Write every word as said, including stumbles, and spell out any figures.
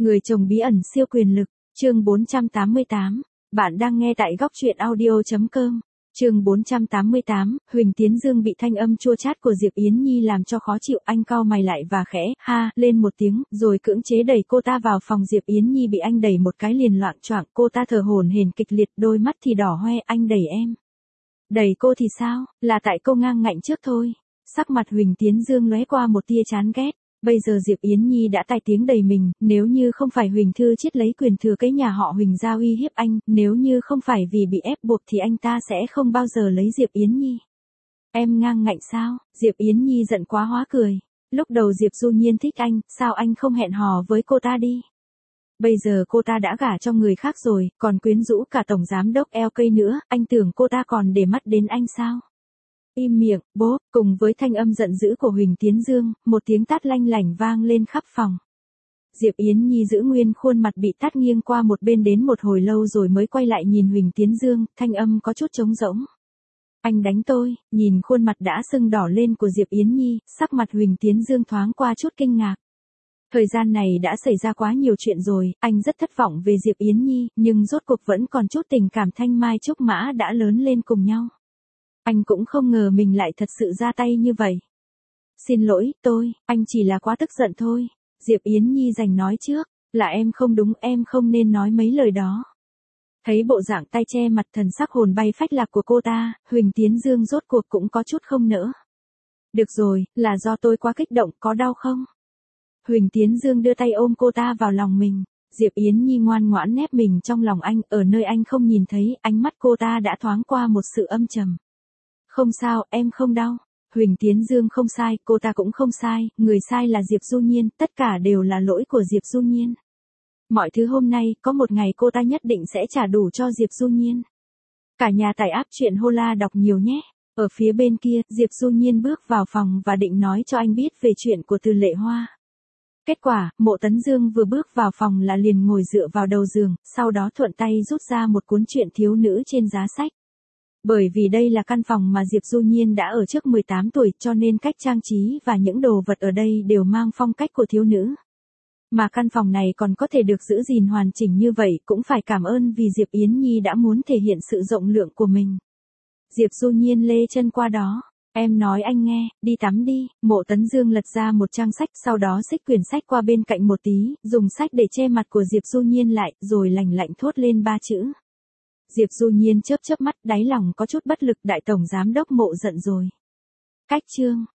Người chồng bí ẩn siêu quyền lực, chương bốn trăm tám mươi tám. Bạn đang nghe tại góc truyện audio chấm com. Chương bốn trăm tám mươi tám, Huỳnh Tiến Dương bị thanh âm chua chát của Diệp Yến Nhi làm cho khó chịu, anh cau mày lại và khẽ ha lên một tiếng, rồi cưỡng chế đẩy cô ta vào phòng. Diệp Yến Nhi bị anh đẩy một cái liền loạng choạng, cô ta thở hổn hển kịch liệt, đôi mắt thì đỏ hoe. Anh đẩy em? Đẩy cô thì sao, là tại cô ngang ngạnh trước thôi. Sắc mặt Huỳnh Tiến Dương lóe qua một tia chán ghét. Bây giờ Diệp Yến Nhi đã tai tiếng đầy mình, nếu như không phải Huỳnh Thư Chiết lấy quyền thừa kế nhà họ Huỳnh ra uy hiếp anh, nếu như không phải vì bị ép buộc thì anh ta sẽ không bao giờ lấy Diệp Yến Nhi. Em ngang ngạnh sao? Diệp Yến Nhi giận quá hóa cười. Lúc đầu Diệp Du Nhiên thích anh, sao anh không hẹn hò với cô ta đi? Bây giờ cô ta đã gả cho người khác rồi, còn quyến rũ cả tổng giám đốc lờ ca nữa, anh tưởng cô ta còn để mắt đến anh sao? Im miệng, bố, cùng với thanh âm giận dữ của Huỳnh Tiến Dương, một tiếng tát lanh lảnh vang lên khắp phòng. Diệp Yến Nhi giữ nguyên khuôn mặt bị tát nghiêng qua một bên đến một hồi lâu rồi mới quay lại nhìn Huỳnh Tiến Dương, thanh âm có chút trống rỗng. Anh đánh tôi, nhìn khuôn mặt đã sưng đỏ lên của Diệp Yến Nhi, sắc mặt Huỳnh Tiến Dương thoáng qua chút kinh ngạc. Thời gian này đã xảy ra quá nhiều chuyện rồi, anh rất thất vọng về Diệp Yến Nhi, nhưng rốt cuộc vẫn còn chút tình cảm thanh mai trúc mã đã lớn lên cùng nhau. Anh cũng không ngờ mình lại thật sự ra tay như vậy. Xin lỗi, tôi, anh chỉ là quá tức giận thôi. Diệp Yến Nhi giành nói trước, là em không đúng, em không nên nói mấy lời đó. Thấy bộ dạng tay che mặt thần sắc hồn bay phách lạc của cô ta, Huỳnh Tiến Dương rốt cuộc cũng có chút không nỡ. Được rồi, là do tôi quá kích động, có đau không? Huỳnh Tiến Dương đưa tay ôm cô ta vào lòng mình. Diệp Yến Nhi ngoan ngoãn nép mình trong lòng anh, ở nơi anh không nhìn thấy, ánh mắt cô ta đã thoáng qua một sự âm trầm. Không sao, em không đau. Huỳnh Tiến Dương không sai, cô ta cũng không sai, người sai là Diệp Du Nhiên, tất cả đều là lỗi của Diệp Du Nhiên. Mọi thứ hôm nay, có một ngày cô ta nhất định sẽ trả đủ cho Diệp Du Nhiên. Cả nhà tải app truyện Hola đọc nhiều nhé. Ở phía bên kia, Diệp Du Nhiên bước vào phòng và định nói cho anh biết về chuyện của Từ Lệ Hoa. Kết quả, Mộ Tấn Dương vừa bước vào phòng là liền ngồi dựa vào đầu giường, sau đó thuận tay rút ra một cuốn truyện thiếu nữ trên giá sách. Bởi vì đây là căn phòng mà Diệp Du Nhiên đã ở trước mười tám tuổi, cho nên cách trang trí và những đồ vật ở đây đều mang phong cách của thiếu nữ. Mà căn phòng này còn có thể được giữ gìn hoàn chỉnh như vậy cũng phải cảm ơn vì Diệp Yến Nhi đã muốn thể hiện sự rộng lượng của mình. Diệp Du Nhiên lê chân qua đó. Em nói anh nghe, đi tắm đi. Mộ Tấn Dương lật ra một trang sách, sau đó xích quyển sách qua bên cạnh một tí, dùng sách để che mặt của Diệp Du Nhiên lại, rồi lành lạnh thốt lên ba chữ. Diệp Du Nhiên chớp chớp mắt, đáy lòng có chút bất lực, đại tổng giám đốc Mộ giận rồi. Cách chương